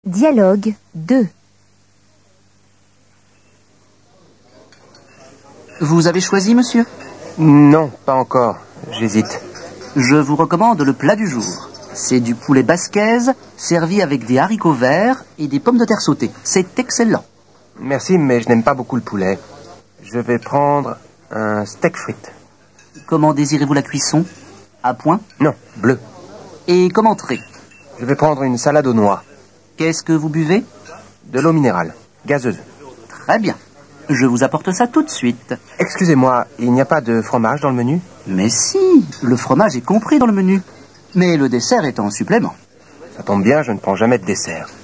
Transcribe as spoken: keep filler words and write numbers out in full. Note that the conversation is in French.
Dialogue deux. Vous avez choisi, monsieur? Non, pas encore. J'hésite. Je vous recommande le plat du jour. C'est du poulet basquaise, servi avec des haricots verts et des pommes de terre sautées. C'est excellent. Merci, mais je n'aime pas beaucoup le poulet. Je vais prendre un steak frites. Comment désirez-vous la cuisson? À point? Non, bleu. Et comme entrée? Je vais prendre une salade aux noix. Qu'est-ce que vous buvez? De l'eau minérale, gazeuse. Très bien. Je vous apporte ça tout de suite. Excusez-moi, il n'y a pas de fromage dans le menu? Mais si, le fromage est compris dans le menu. Mais le dessert est en supplément. Ça tombe bien, je ne prends jamais de dessert.